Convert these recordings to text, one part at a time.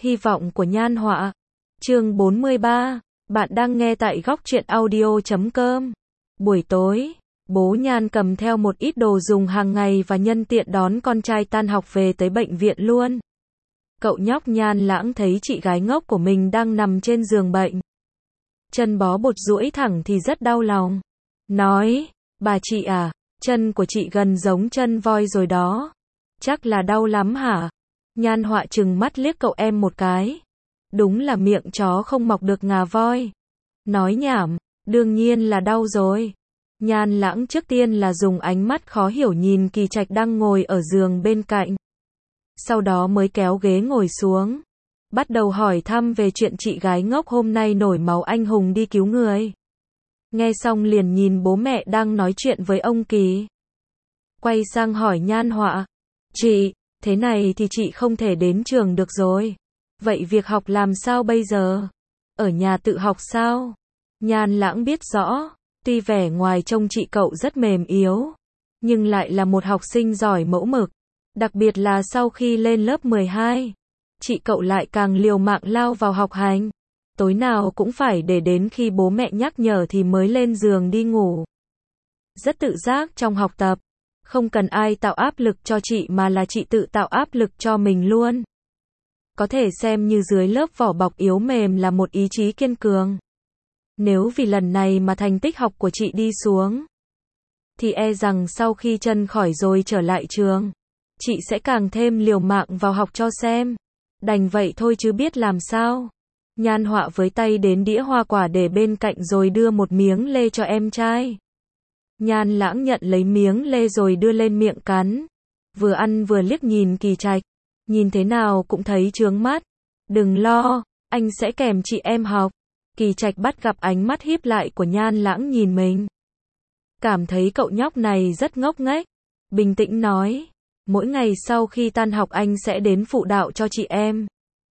Hy vọng của Nhan Họa. Chương 43. Bạn đang nghe tại góc truyện audio.com. Buổi tối, bố Nhan cầm theo một ít đồ dùng hàng ngày và nhân tiện đón con trai tan học về tới bệnh viện luôn. Cậu nhóc Nhan Lãng thấy chị gái ngốc của mình đang nằm trên giường bệnh. Chân bó bột duỗi thẳng thì rất đau lòng. Nói, bà chị à, chân của chị gần giống chân voi rồi đó. Chắc là đau lắm hả? Nhan Họa trừng mắt liếc cậu em một cái. Đúng là miệng chó không mọc được ngà voi. Nói nhảm, đương nhiên là đau rồi. Nhan Lãng trước tiên là dùng ánh mắt khó hiểu nhìn Kỳ Trạch đang ngồi ở giường bên cạnh. Sau đó mới kéo ghế ngồi xuống. Bắt đầu hỏi thăm về chuyện chị gái ngốc hôm nay nổi máu anh hùng đi cứu người. Nghe xong liền nhìn bố mẹ đang nói chuyện với ông Kỳ. Quay sang hỏi Nhan Họa. Chị, thế này thì chị không thể đến trường được rồi. Vậy việc học làm sao bây giờ? Ở nhà tự học sao? Nhan Lãng biết rõ, tuy vẻ ngoài trông chị cậu rất mềm yếu, nhưng lại là một học sinh giỏi mẫu mực. Đặc biệt là sau khi lên lớp 12, chị cậu lại càng liều mạng lao vào học hành. Tối nào cũng phải để đến khi bố mẹ nhắc nhở thì mới lên giường đi ngủ. Rất tự giác trong học tập. Không cần ai tạo áp lực cho chị mà là chị tự tạo áp lực cho mình luôn. Có thể xem như dưới lớp vỏ bọc yếu mềm là một ý chí kiên cường. Nếu vì lần này mà thành tích học của chị đi xuống, thì e rằng sau khi chân khỏi rồi trở lại trường, chị sẽ càng thêm liều mạng vào học cho xem. Đành vậy thôi chứ biết làm sao. Nhan Họa với tay đến đĩa hoa quả để bên cạnh rồi đưa một miếng lê cho em trai. Nhan Lãng nhận lấy miếng lê rồi đưa lên miệng cắn. Vừa ăn vừa liếc nhìn Kỳ Trạch. Nhìn thế nào cũng thấy chướng mắt. Đừng lo, anh sẽ kèm chị em học. Kỳ Trạch bắt gặp ánh mắt híp lại của Nhan Lãng nhìn mình. Cảm thấy cậu nhóc này rất ngốc nghếch. Bình tĩnh nói. Mỗi ngày sau khi tan học anh sẽ đến phụ đạo cho chị em.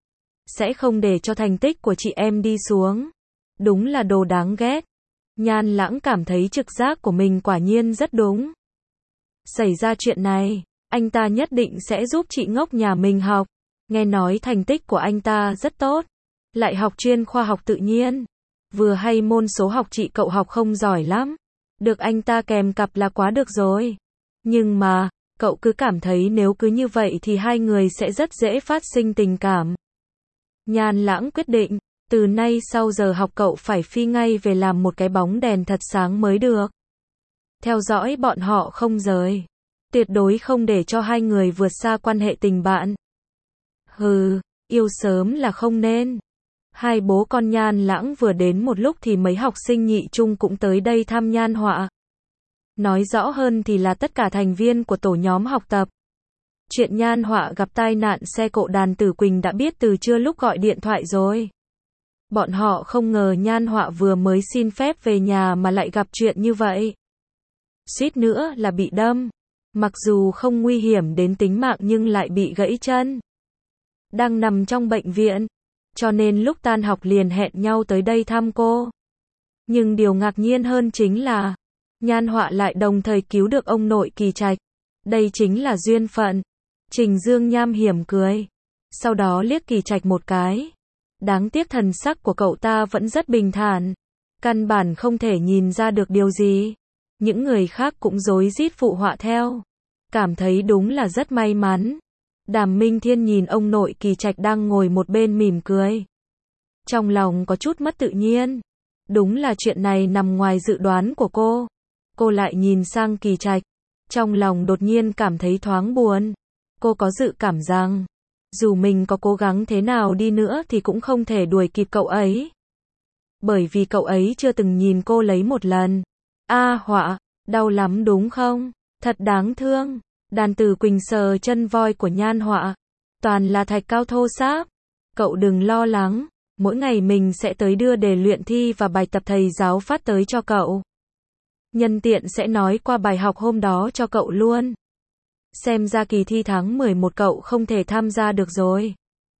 Sẽ không để cho thành tích của chị em đi xuống. Đúng là đồ đáng ghét. Nhan Lãng cảm thấy trực giác của mình quả nhiên rất đúng. Xảy ra chuyện này, anh ta nhất định sẽ giúp chị ngốc nhà mình học. Nghe nói thành tích của anh ta rất tốt. Lại học chuyên khoa học tự nhiên. Vừa hay môn số học chị cậu học không giỏi lắm. Được anh ta kèm cặp là quá được rồi. Nhưng mà, cậu cứ cảm thấy nếu cứ như vậy thì hai người sẽ rất dễ phát sinh tình cảm. Nhan Lãng quyết định, từ nay sau giờ học cậu phải phi ngay về làm một cái bóng đèn thật sáng mới được. Theo dõi bọn họ không rời. Tuyệt đối không để cho hai người vượt xa quan hệ tình bạn. Hừ, yêu sớm là không nên. Hai bố con Nhan Lãng vừa đến một lúc thì mấy học sinh nhị trung cũng tới đây thăm Nhan Họa. Nói rõ hơn thì là tất cả thành viên của tổ nhóm học tập. Chuyện Nhan Họa gặp tai nạn xe cộ Đàn Tử Quỳnh đã biết từ trưa lúc gọi điện thoại rồi. Bọn họ không ngờ Nhan Họa vừa mới xin phép về nhà mà lại gặp chuyện như vậy. Suýt nữa là bị đâm. Mặc dù không nguy hiểm đến tính mạng nhưng lại bị gãy chân. Đang nằm trong bệnh viện. Cho nên lúc tan học liền hẹn nhau tới đây thăm cô. Nhưng điều ngạc nhiên hơn chính là Nhan Họa lại đồng thời cứu được ông nội Kỳ Trạch. Đây chính là duyên phận. Trình Dương nham hiểm cười. Sau đó liếc Kỳ Trạch một cái. Đáng tiếc thần sắc của cậu ta vẫn rất bình thản. Căn bản không thể nhìn ra được điều gì. Những người khác cũng rối rít phụ họa theo. Cảm thấy đúng là rất may mắn. Đàm Minh Thiên nhìn ông nội Kỳ Trạch đang ngồi một bên mỉm cười. Trong lòng có chút mất tự nhiên. Đúng là chuyện này nằm ngoài dự đoán của cô. Cô lại nhìn sang Kỳ Trạch. Trong lòng đột nhiên cảm thấy thoáng buồn. Cô có dự cảm rằng, dù mình có cố gắng thế nào đi nữa thì cũng không thể đuổi kịp cậu ấy. Bởi vì cậu ấy chưa từng nhìn cô lấy một lần. Họa, đau lắm đúng không? Thật đáng thương. Đàn Tử Quỳnh sờ chân voi của Nhan Họa. Toàn là thạch cao thô ráp. Cậu đừng lo lắng. Mỗi ngày mình sẽ tới đưa đề luyện thi và bài tập thầy giáo phát tới cho cậu. Nhân tiện sẽ nói qua bài học hôm đó cho cậu luôn. Xem ra kỳ thi tháng 11 cậu không thể tham gia được rồi.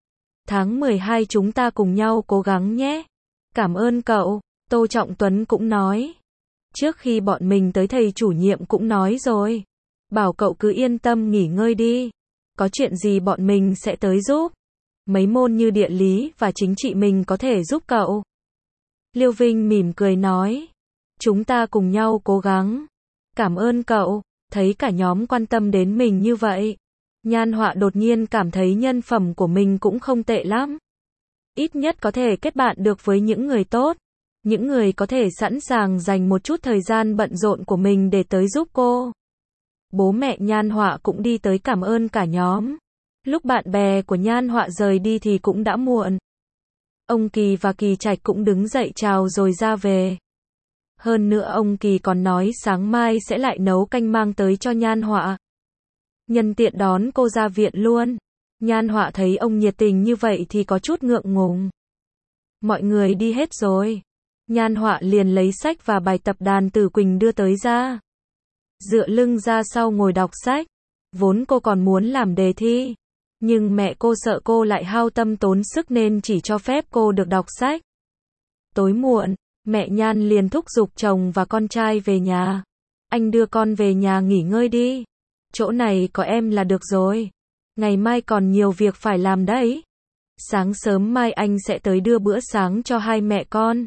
Tháng 12 chúng ta cùng nhau cố gắng nhé. Cảm ơn cậu, Tô Trọng Tuấn cũng nói. Trước khi bọn mình tới thầy chủ nhiệm cũng nói rồi. Bảo cậu cứ yên tâm nghỉ ngơi đi. Có chuyện gì bọn mình sẽ tới giúp. mấy môn như địa lý và chính trị mình có thể giúp cậu. Liêu Vinh mỉm cười nói. Chúng ta cùng nhau cố gắng. Cảm ơn cậu, thấy cả nhóm quan tâm đến mình như vậy. Nhan Họa đột nhiên cảm thấy nhân phẩm của mình cũng không tệ lắm. Ít nhất có thể kết bạn được với những người tốt. Những người có thể sẵn sàng dành một chút thời gian bận rộn của mình để tới giúp cô. Bố mẹ Nhan Họa cũng đi tới cảm ơn cả nhóm. Lúc bạn bè của Nhan Họa rời đi thì cũng đã muộn. Ông Kỳ và Kỳ Trạch cũng đứng dậy chào rồi ra về. Hơn nữa ông Kỳ còn nói sáng mai sẽ lại nấu canh mang tới cho Nhan Họa. Nhân tiện đón cô ra viện luôn. Nhan Họa thấy ông nhiệt tình như vậy thì có chút ngượng ngùng. Mọi người đi hết rồi. Nhan Họa liền lấy sách và bài tập đàn Tử Quỳnh đưa tới ra. Dựa lưng ra sau ngồi đọc sách. Vốn cô còn muốn làm đề thi. Nhưng mẹ cô sợ cô lại hao tâm tốn sức nên chỉ cho phép cô được đọc sách. Tối muộn, mẹ Nhan liền thúc giục chồng và con trai về nhà. Anh đưa con về nhà nghỉ ngơi đi. Chỗ này có em là được rồi. Ngày mai còn nhiều việc phải làm đấy. Sáng sớm mai anh sẽ tới đưa bữa sáng cho hai mẹ con.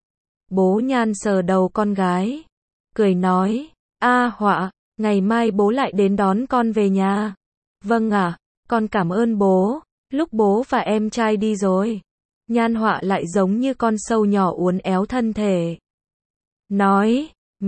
Bố Nhan sờ đầu con gái. Cười nói, Họa, ngày mai bố lại đến đón con về nhà. Vâng ạ, con cảm ơn bố. Lúc bố và em trai đi rồi. Nhan Họa lại giống như con sâu nhỏ uốn éo thân thể. Nói,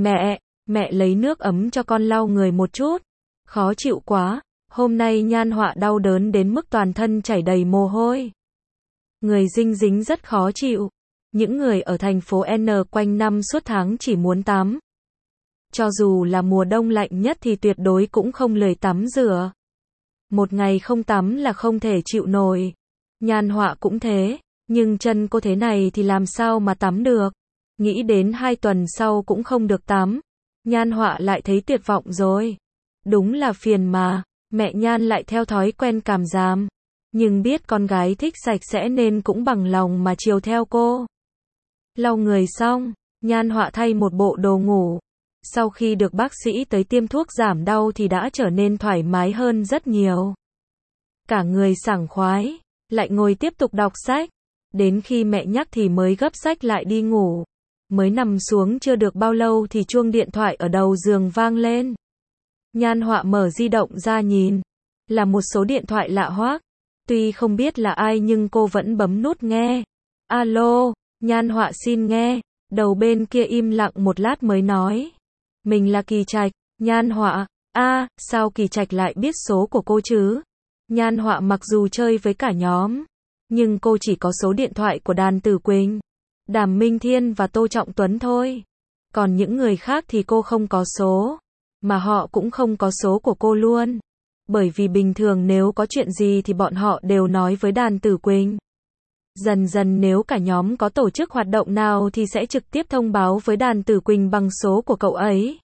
mẹ lấy nước ấm cho con lau người một chút. Khó chịu quá, hôm nay Nhan Họa đau đớn đến mức toàn thân chảy đầy mồ hôi. Người dinh dính rất khó chịu. Những người ở thành phố N quanh năm suốt tháng chỉ muốn tắm. Cho dù là mùa đông lạnh nhất thì tuyệt đối cũng không lười tắm rửa. Một ngày không tắm là không thể chịu nổi. Nhan Họa cũng thế, nhưng chân cô thế này thì làm sao mà tắm được. Nghĩ đến 2 tuần sau cũng không được tắm. Nhan Họa lại thấy tuyệt vọng rồi. Đúng là phiền mà, mẹ Nhan lại theo thói quen càm ràm. Nhưng biết con gái thích sạch sẽ nên cũng bằng lòng mà chiều theo cô. Lau người xong, Nhan Họa thay một bộ đồ ngủ. Sau khi được bác sĩ tới tiêm thuốc giảm đau thì đã trở nên thoải mái hơn rất nhiều. Cả người sảng khoái, lại ngồi tiếp tục đọc sách. Đến khi mẹ nhắc thì mới gấp sách lại đi ngủ. Mới nằm xuống chưa được bao lâu thì chuông điện thoại ở đầu giường vang lên. Nhan Họa mở di động ra nhìn. Là một số điện thoại lạ hoắc. Tuy không biết là ai nhưng cô vẫn bấm nút nghe. Alo, Nhan Họa xin nghe. Đầu bên kia im lặng một lát mới nói. Mình là Kỳ Trạch. Nhan Họa, sao Kỳ Trạch lại biết số của cô chứ? Nhan Họa mặc dù chơi với cả nhóm, nhưng cô chỉ có số điện thoại của Đàn Tử Quỳnh, Đàm Minh Thiên và Tô Trọng Tuấn thôi. Còn những người khác thì cô không có số, mà họ cũng không có số của cô luôn. Bởi vì bình thường nếu có chuyện gì thì bọn họ đều nói với Đàn Tử Quỳnh. Dần dần nếu cả nhóm có tổ chức hoạt động nào thì sẽ trực tiếp thông báo với Đàn Tử Quỳnh bằng số của cậu ấy.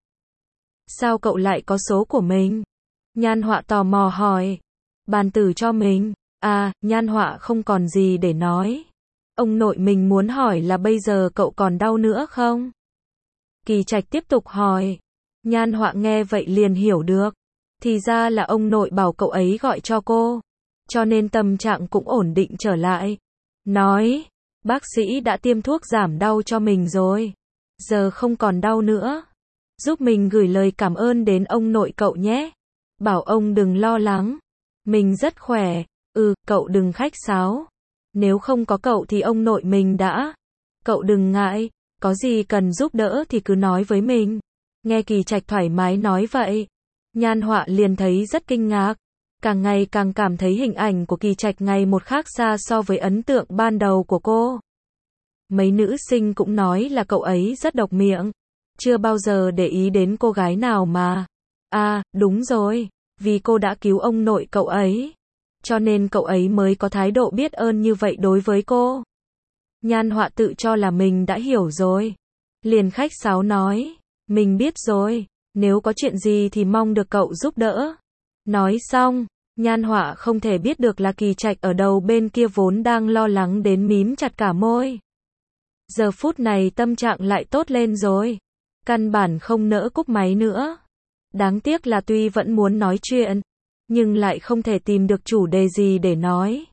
Sao cậu lại có số của mình? Nhan Họa tò mò hỏi. Bàn tử cho mình. Nhan Họa không còn gì để nói. Ông nội mình muốn hỏi là bây giờ cậu còn đau nữa không? Kỳ Trạch tiếp tục hỏi. Nhan Họa nghe vậy liền hiểu được. Thì ra là ông nội bảo cậu ấy gọi cho cô. Cho nên tâm trạng cũng ổn định trở lại. Nói, bác sĩ đã tiêm thuốc giảm đau cho mình rồi. Giờ không còn đau nữa. Giúp mình gửi lời cảm ơn đến ông nội cậu nhé. Bảo ông đừng lo lắng. Mình rất khỏe. Cậu đừng khách sáo. Nếu không có cậu thì ông nội mình đã. Cậu đừng ngại. Có gì cần giúp đỡ thì cứ nói với mình. Nghe Kỳ Trạch thoải mái nói vậy. Nhan Họa liền thấy rất kinh ngạc. Càng ngày càng cảm thấy hình ảnh của Kỳ Trạch ngày một khác xa so với ấn tượng ban đầu của cô. Mấy nữ sinh cũng nói là cậu ấy rất độc miệng. Chưa bao giờ để ý đến cô gái nào mà. Đúng rồi. Vì cô đã cứu ông nội cậu ấy. Cho nên cậu ấy mới có thái độ biết ơn như vậy đối với cô. Nhan Họa tự cho là mình đã hiểu rồi. Liền khách sáo nói. Mình biết rồi. Nếu có chuyện gì thì mong được cậu giúp đỡ. Nói xong, Nhan Họa không thể biết được là Kỳ Trạch ở đầu bên kia vốn đang lo lắng đến mím chặt cả môi. Giờ phút này tâm trạng lại tốt lên rồi. Căn bản không nỡ cúp máy nữa. Đáng tiếc là tuy vẫn muốn nói chuyện, nhưng lại không thể tìm được chủ đề gì để nói.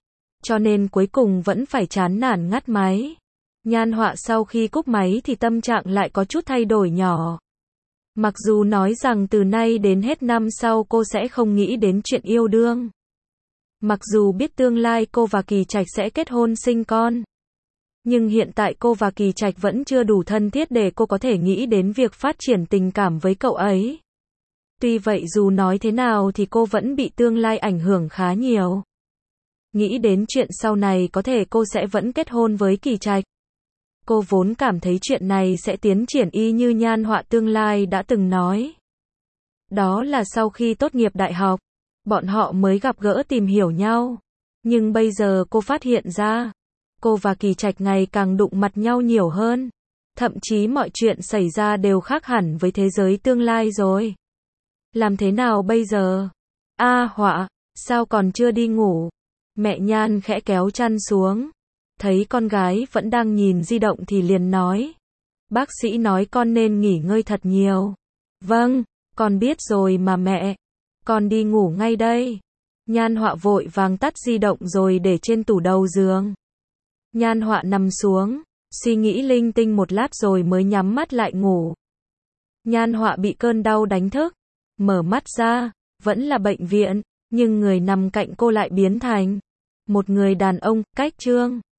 cho nên cuối cùng vẫn phải chán nản ngắt máy. Nhan Họa sau khi cúp máy thì tâm trạng lại có chút thay đổi nhỏ. Mặc dù nói rằng từ nay đến hết năm sau cô sẽ không nghĩ đến chuyện yêu đương. Mặc dù biết tương lai cô và Kỳ Trạch sẽ kết hôn sinh con. Nhưng hiện tại cô và Kỳ Trạch vẫn chưa đủ thân thiết để cô có thể nghĩ đến việc phát triển tình cảm với cậu ấy. Tuy vậy dù nói thế nào thì cô vẫn bị tương lai ảnh hưởng khá nhiều. Nghĩ đến chuyện sau này có thể cô sẽ vẫn kết hôn với Kỳ Trạch. Cô vốn cảm thấy chuyện này sẽ tiến triển y như Nhan Họa tương lai đã từng nói. Đó là sau khi tốt nghiệp đại học, bọn họ mới gặp gỡ tìm hiểu nhau. Nhưng bây giờ cô phát hiện ra, cô và Kỳ Trạch ngày càng đụng mặt nhau nhiều hơn. Thậm chí mọi chuyện xảy ra đều khác hẳn với thế giới tương lai rồi. Làm thế nào bây giờ? Họa, sao còn chưa đi ngủ? Mẹ Nhan khẽ kéo chăn xuống. Thấy con gái vẫn đang nhìn di động thì liền nói. Bác sĩ nói con nên nghỉ ngơi thật nhiều. Vâng, con biết rồi mà mẹ. Con đi ngủ ngay đây. Nhan Họa vội vàng tắt di động rồi để trên tủ đầu giường. Nhan Họa nằm xuống, suy nghĩ linh tinh một lát rồi mới nhắm mắt lại ngủ. Nhan Họa bị cơn đau đánh thức. Mở mắt ra, vẫn là bệnh viện, nhưng người nằm cạnh cô lại biến thành một người đàn ông, cách Trương.